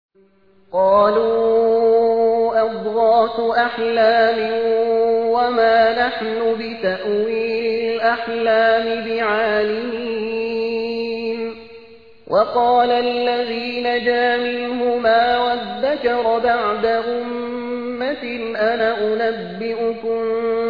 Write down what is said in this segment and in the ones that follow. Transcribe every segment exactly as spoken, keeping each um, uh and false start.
قالوا أضغاث أحلام وما نحن بتأويل الأحلام بعالمين. وقال الذي نجا منهما وادكر بعد أمة أنا أنبئكم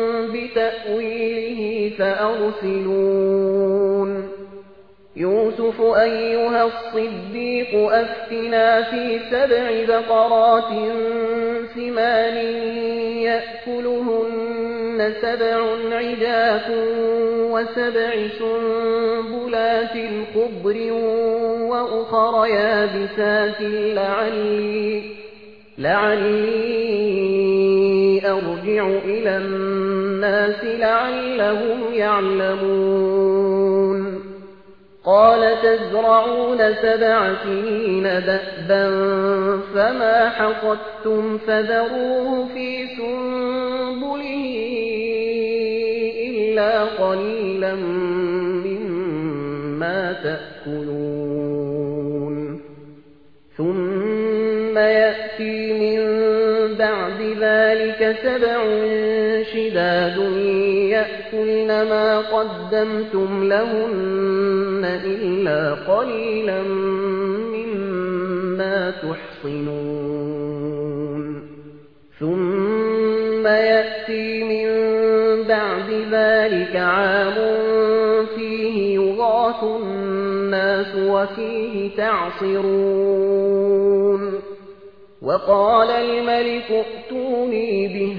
بتأويله فأرسلون. يوسف أيها الصديق أفتنا في سبع بقرات سمان يأكلهن سبع عجاف وسبع سنبلات خضر وأخر يابسات لعلي, لعلي أرجع إلى الناس لعلهم يعلمون. قال تزرعون سبع سنين دأبا فما حصدتم فذروه في سنبله إلا قليلا مما تأكلون. ثم يأتي من بعد ذلك سبع شداد يأكلن ما قدمتم لهن إلا قليلا مما تحصنون. ثم يأتي من بعد ذلك عام فيه يغاث الناس وفيه تعصرون. وقال الملك ائتوني به.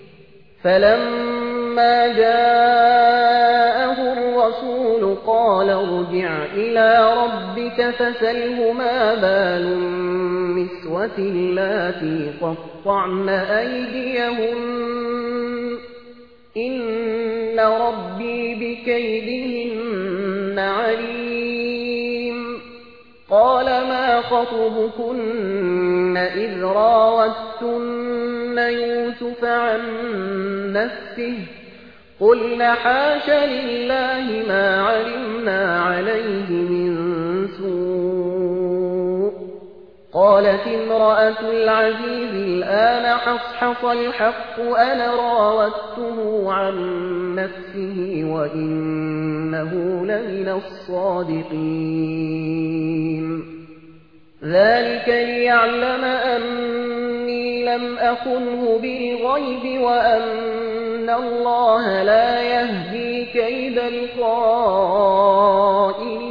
فلما جاءه الرسول قال ارجع إلى ربك فسله ما بال النسوة اللاتي قطعن أيديهن إن ربي بكيدهن عليم. قال ما خطبكن إذ راوتن يوسف عن نفسه قلن حاش لله ما علمنا عليه من سوء. قالت امرأة العزيز الآن حصحص الحق أنا راودته عن نفسه وإنه لمن الصادقين. ذلك ليعلم أني لم أخنه بالغيب وأن الله لا يهدي كيد الخائنين.